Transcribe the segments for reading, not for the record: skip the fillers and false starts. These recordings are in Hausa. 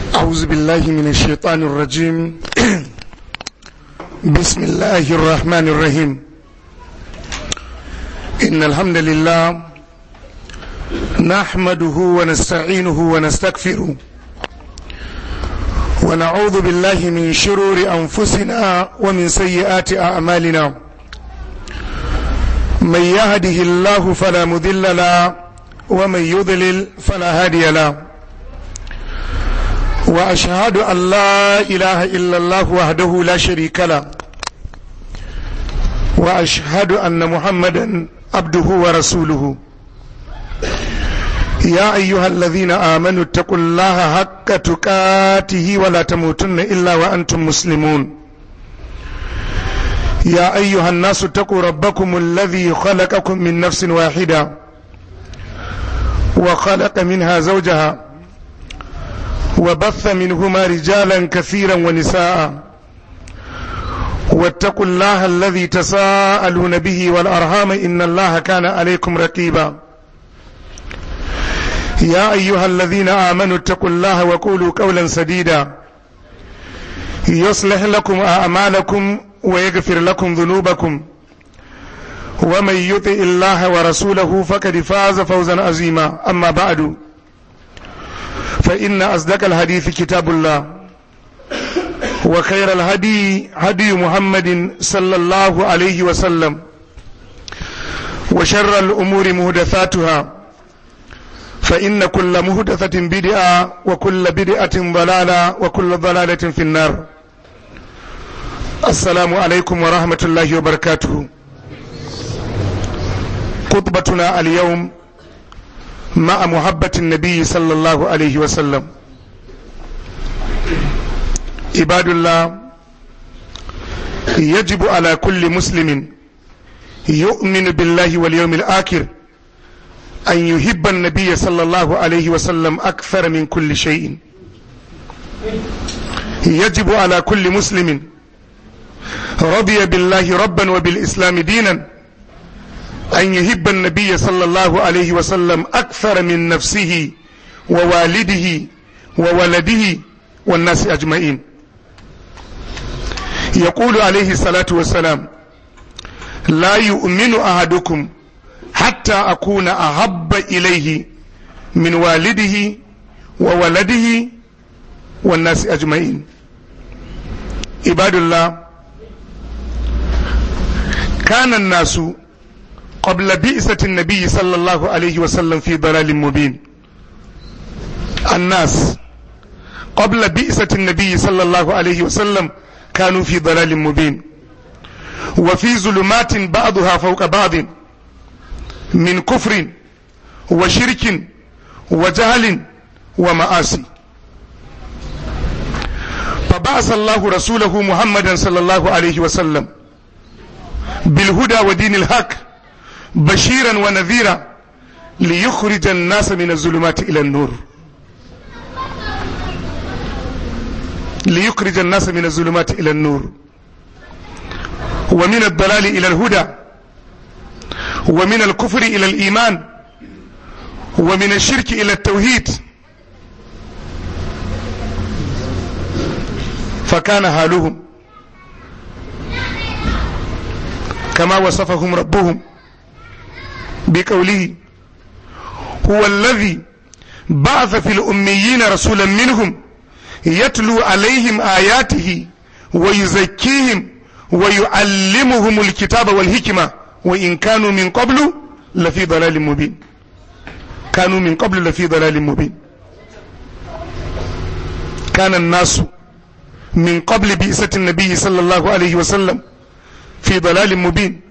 أعوذ بالله من الشيطان الرجيم. بسم الله الرحمن الرحيم. إن الحمد لله نحمده ونستعينه ونستغفره ونعوذ بالله من شرور أنفسنا ومن سيئات أعمالنا. من يهده الله فلا مضل له ومن يضلل فلا هادي له. وأشهد أن لا إله إلا الله وحده لا شريك له وأشهد أن محمدا عبده ورسوله. يا أيها الذين آمنوا اتقوا الله حق تقاته ولا تموتن إلا وأنتم مسلمون. يا أيها الناس اتقوا ربكم الذي خلقكم من نفس واحدة وخلق منها زوجها وبث منهما رجالا كثيرا ونساء. واتقوا الله الذي تساءلون به والأرحام إن الله كان عليكم رقيبا. يا أيها الذين آمنوا اتقوا الله وقولوا قولا سديدا يصلح لكم أعمالكم ويغفر لكم ذنوبكم ومن يطع الله ورسوله فقد فاز فوزا عظيما. أما بعد فإن أصدق الحديث كتاب الله وخير الهدي هدي محمد صلى الله عليه وسلم وشر الأمور محدثاتها فإن كل محدثة بدعة وكل بدعة ضلالة وكل ضلالة في النار. السلام عليكم ورحمة الله وبركاته. خطبتنا اليوم مع محبة النبي صلى الله عليه وسلم. عباد الله، يجب على كل مسلم يؤمن بالله واليوم الآخر أن يحب النبي صلى الله عليه وسلم أكثر من كل شيء. يجب على كل مسلم رضي بالله ربا وبالإسلام دينا أن يحب النبي صلى الله عليه وسلم أكثر من نفسه ووالده وولده والناس أجمعين. يقول عليه الصلاة والسلام: لا يؤمن أحدكم حتى أكون أحب إليه من والده وولده والناس أجمعين. عباد الله، كان الناس قبل بئسة النبي صلى الله عليه وسلم في ضلال مبين. الناس قبل بئسة النبي صلى الله عليه وسلم كانوا في ضلال مبين وفي ظلمات بعضها فوق بعض من كفر وشرك وجهل ومعاصي. فبعث الله رسوله محمدا صلى الله عليه وسلم بالهدى ودين الحق بشيرا ونذيرا ليخرج الناس من الظلمات إلى النور. ليخرج الناس من الظلمات إلى النور ومن الضلال إلى الهدى ومن الكفر إلى الإيمان ومن الشرك إلى التوحيد. فكان حالهم كما وصفهم ربهم بقوله: هو الذي بعث في الأميين رسولا منهم يتلو عليهم آياته ويزكيهم ويعلمهم الكتاب والحكمة وإن كانوا من قبل لفي ضلال مبين. كانوا من قبل لفي ضلال مبين. كان الناس من قبل بئسة النبي صلى الله عليه وسلم في ضلال مبين،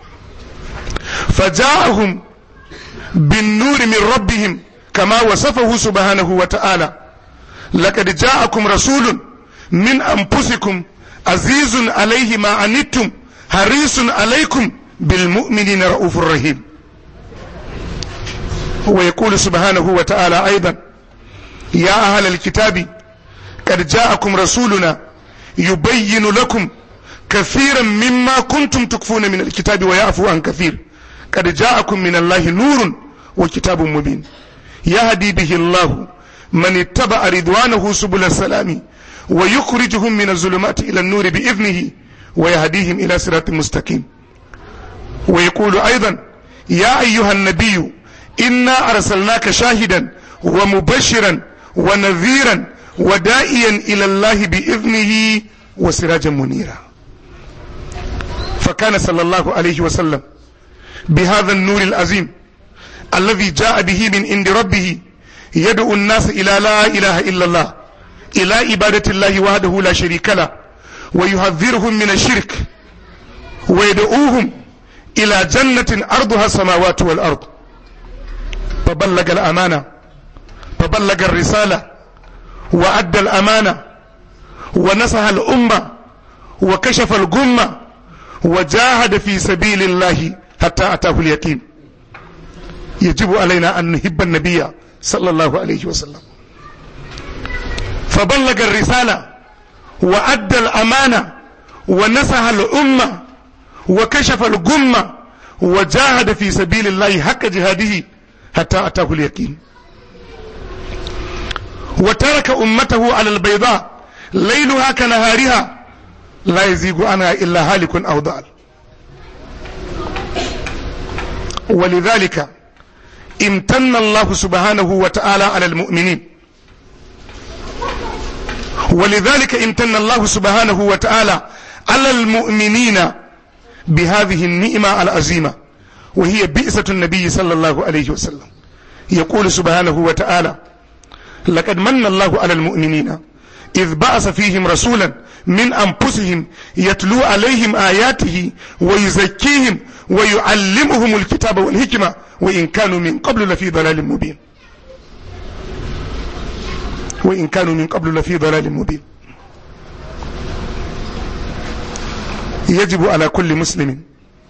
فجاءهم بالنور من ربهم كما وصفه سبحانه وتعالى: لقد جاءكم رسول من أنفسكم عزيز عليه ما عنتم حريص عليكم بالمؤمنين رؤوف رحيم. ويقول سبحانه وتعالى أيضا: يا أهل الكتاب قد جاءكم رسولنا يبين لكم كثيرا مما كنتم تكفون من الكتاب ويعفو عن كثير قد جاءكم من الله نور وكتاب مبين يهدي به الله من اتبع رضوانه سبل السلام ويخرجهم من الظلمات إلى النور بإذنه ويهديهم إلى صراط مستقيم. ويقول أيضا يا أيها النبي إنا أرسلناك شاهدا ومبشرا ونذيرا ودائيا إلى الله بإذنه وسراجا منيرا. فكان صلى الله عليه وسلم بهذا النور العظيم الذي جاء به من عند ربه يدعو الناس إلى لا إله إلا الله، إلى عبادة الله وحده لا شريك له، ويحذرهم من الشرك ويدعوهم إلى جنة أرضها السماوات والأرض. فبلغ الأمانة، فبلغ الرسالة، وأدى الأمانة، ونصح الأمة، وكشف الغمة، وجاهد في سبيل الله حتى أتاه اليقين. يجب علينا أن نحب النبي صلى الله عليه وسلم. فبلغ الرسالة وأدى الأمانة ونصح الأمة وكشف الغمة وجاهد في سبيل الله حق جهاده حتى أتاه اليقين. وترك أمته على البيضاء ليلها كنهارها لا يزيغ عنها إلا هالك أو ضال. ولذلك امتن الله سبحانه وتعالى على المؤمنين، ولذلك امتن الله سبحانه وتعالى على المؤمنين بهذه النعمة العظيمة وهي بئسة النبي صلى الله عليه وسلم. يقول سبحانه وتعالى لقد من الله على المؤمنين إذ بعث فيهم رسولا من أنفسهم يتلو عليهم آياته ويزكيهم ويعلمهم الكتاب والحكمة وإن كانوا من قبل لفي ضلال مبين. وإن كانوا من قبل لفي ضلال مبين. يجب على كل مسلم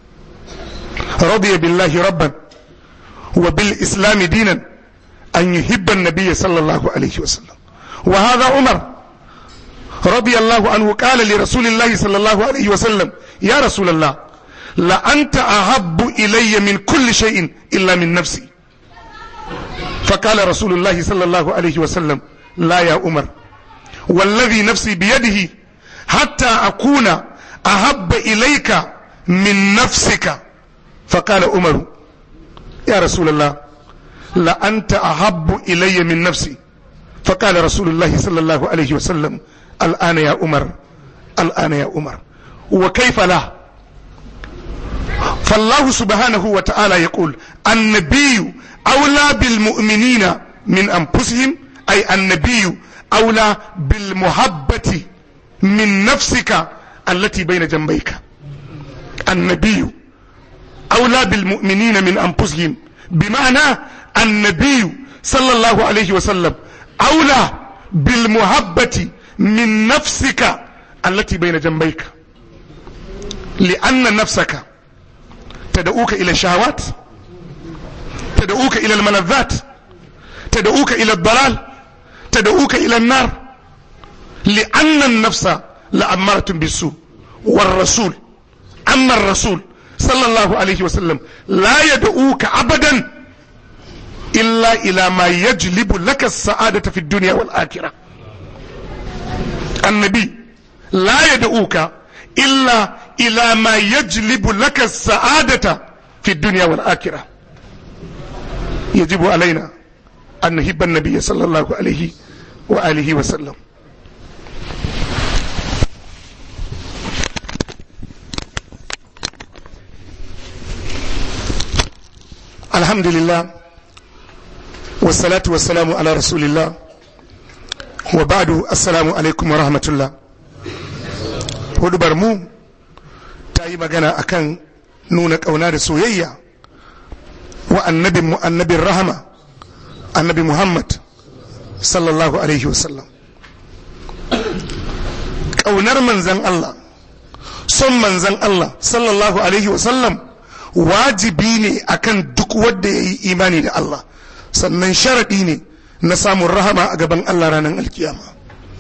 رضي بالله ربا وبالإسلام دينا أن يحب النبي صلى الله عليه وسلم. وهذا عمر رضي الله عنه قال لرسول الله صلى الله عليه وسلم يا رسول الله لأنت أحب إلي من كل شيء إلا من نفسي. فقال رسول الله صلى الله عليه وسلم لا يا عمر والذي نفسي بيده حتى أكون أحب إليك من نفسك. فقال عمر يا رسول الله لأنت أحب إلي من نفسي. فقال رسول الله صلى الله عليه وسلم الآن يا عمر، الآن يا عمر. وكيف لا؟ فالله سبحانه وتعالى يقول النبي أولى بالمؤمنين من أنفسهم، أي النبي أولى بالمحبة من نفسك التي بين جنبيك. النبي أولى بالمؤمنين من أنفسهم، بمعنى النبي صلى الله عليه وسلم أولى بالمحبة من نفسك التي بين جنبيك، لأن نفسك تدعوك إلى الشهوات، تدعوك إلى الملذات، تدعوك إلى الضلال، تدعوك إلى النار، لأن النفس لأمارة بالسوء. والرسول أما الرسول صلى الله عليه وسلم لا يدعوك أبدا إلا إلى ما يجلب لك السعادة في الدنيا والآخرة. النبي لا يدعوك إلا إلى ما يجلب لك السعادة في الدنيا والآخرة. يجب علينا أن نحب النبي صلى الله عليه وآله وسلم. الحمد لله والصلاة والسلام على رسول الله وبعد. السلام عليكم ورحمة الله. hudubar mu ta yi magana akan nuna ƙauna da soyayya wa annabinmu annabin rahama annabi Muhammad sallallahu alaihi wasallam. Ƙaunar manzan Allah, son manzan Allah sallallahu alaihi wasallam wajibi ne akan duk wanda ya yi imani da Allah, sannan sharaɗi ne na samun rahama a gaban Allah ranar alkiyama.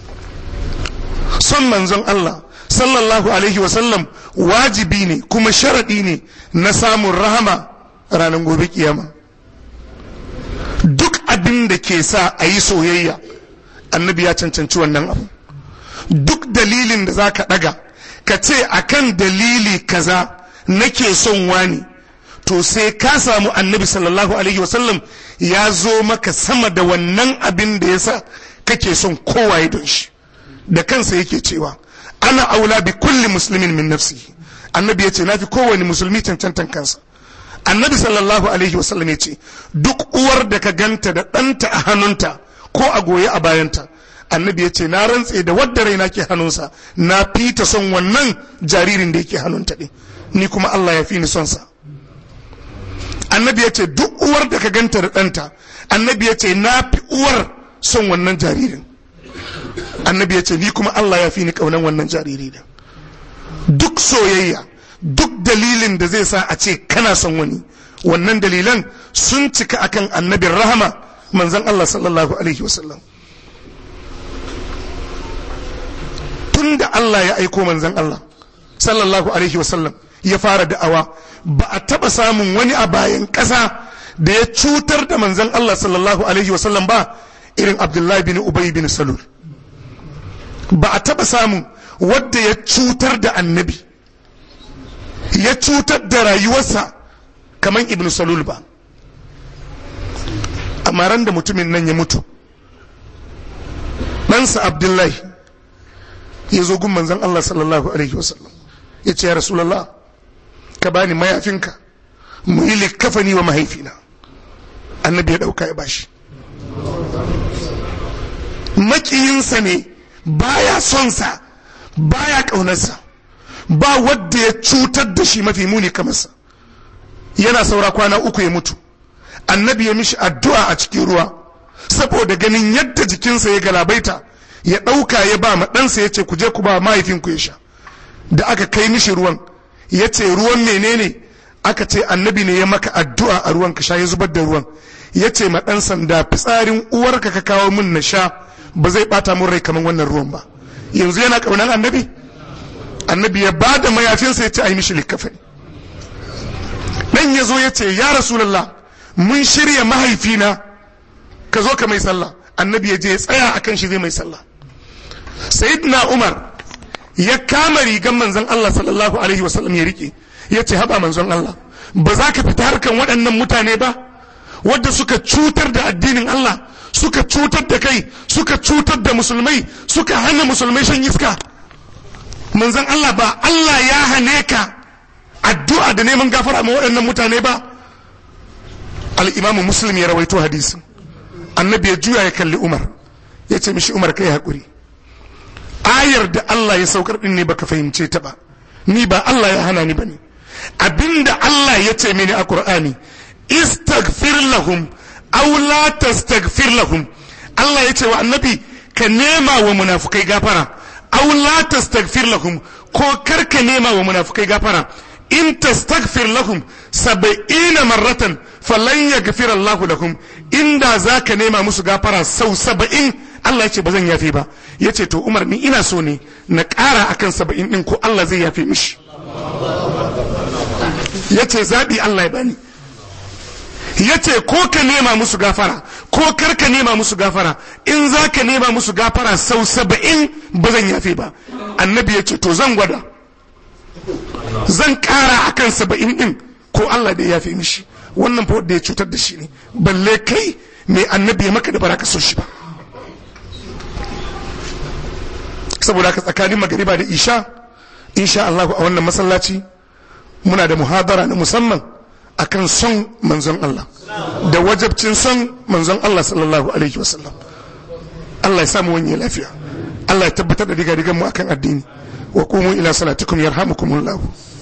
Son manzon Allah sallallahu alaihi wasallam wajibi ne kuma sharaɗi ne na samun rahama ranar gobe kiyama. Duk abin da ke sa a yi soyayya annabi ya cancanci wannan abu. Duk dalilin da za ka ɗaga ka ce akan dalili kaza nake son wani, to sai ka samu annabi sallallahu alaihi wasallam ya zo maka sama da wannan abin da ya sa kake son kowaye don shi. Da kansa yake cewa ana aula bi kulli muslimin min nafsihi. Annabi ya ce na fi kowane musulmi cancantan kansa. Annabi sallallahu alaihi wasallam ya ce duk uwar da ka ganta da ɗanta a hannunta ko a goye a bayanta, annabi ya ce na rantse da wadda raina ke hannunsa na fita son wannan jaririn da yake hannunta ɗin, ni kuma Allah ya fi ni son sa. Annabi ya ce duk uwar da ka ganta da ɗanta, annabi ya ce na fi uwar son wannan jaririn. Annabi ya ce ni kuma Allah ya fi ni ƙaunan wannan jariri da. Duk soyayya, duk dalilin da zai sa a ce kana son wani, wannan dalilan sun cika akan annabin rahama manzon Allah sallallahu alaihi wasallam. Tun da Allah ya aiko manzon Allah sallallahu alaihi wasallam ya fara da'awa, ba a taba samun wani a bayan ƙasa da ya cutar da manzon Allah sallallahu alaihi wasallam ba irin Abdullahi bin Ubay bin Salul. Ba a taba samun wadda ya cutar da annabi, ya cutar da rayuwarsa kamar Ibn Salul ba. Amma ran da mutumin nan ya mutu, ɗansa Abdullahi ya zo gun manzon Allah sallallahu alaihi wasallam ya ce ya Rasulallah, ka bani mayafinka mu yi likafani wa mahaifina. Annabi ya ɗauka ya bashi. Makiyinsa ne, baya son sa, baya ƙaunarsa, ba wadda ya cutar da shi mafi muni kamar sa. Yana saura kwana 3 ya mutu, annabi ya mishi addu'a a cikin ruwa saboda ganin yadda jikinsa ya galabaita, ya ɗauka ya ba ma ɗansa ya ce ku je ku ba mahaifinku ya sha. Da aka kai mishi ruwan ya ce ruwan menene? Aka ce annabi ne ya maka addu'a a ruwan ka sha, ya zubar da ruwan. Ya ce ma ɗan sanda fitsarin uwarka ka kawo min na sha, ba zai ɓata mun rai kamar wannan ruwan ba. Yanzu yana ƙaunar annabi? Annabi ya ba da mayafinsa ya ce a yi mishi likafani. Dan ya zo ya ce ya Rasulallah, mun shirya mahaifina, ka zo ka mai sallah. Annabi ya je ya tsaya akan shi zai mai sallah. Sayyidina Umar ya kama rigan manzon Allah sallallahu alaihi wasallam ya rike, ya ce haba manzon Allah, ba za ka fita harkan waɗannan mutane ba wadda suka cutar da addinin Allah, suka cutar da kai, suka cutar da musulmai, suka hana musulmai shan iska. Manzon Allah, ba Allah ya hane ka addu'a da neman gafara ma waɗannan mutane ba? Al-Imam Muslim ya rawaito hadisin. Annabi ya juya ya kalli Umar ya ce mishi, Umar kai haƙuri, ayar da Allah ya saukar din ne baka fahimce ta ba, ni ba Allah ya hana ni bane. Abinda Allah ya ce mini a Qur'ani, istaghfir lahum aw la tastaghfir lahum. Allah ya ce wa annabi ka nema wa munafukai gafara, aw la tastaghfir lahum, ko kar ka nema wa munafukai gafara. In tastaghfir lahum 70 marratan falan yaghfir Allah lahum. Inda zaka nema musu gafara sau 70, Allah ya ce ba zan yafe ba. Ya ce to Umar, ni ina so ne na ƙara akan 70 ɗin, ko Allah zai yafe mishi. Ya ce zaɓi Allah ya bani. Ya ce ko ka nema musu gafara ko kar ka nema musu gafara, in za ka nema musu gafara sau 70 ba zan yafe ba. Annabi ya ce to zan gwada, zan ƙara akan 70 ɗin, ko Allah da ya yafe mishi. Wannan fa da ya cutar da shi ne, balle kai mai annabi ya maka da baraka so shi ba. Saboda haka tsakanin magariba da isha, insha Allah a wannan masallaci muna da muhadara na musamman akan son manzon Allah da wajabcin son manzon Allah sallallahu alaihi wasallam. Allah ya samu wani lafiya, Allah ya tabbatar da diga-digan mu akan addini. Wa qumu ila salatikum yarhamukumullah.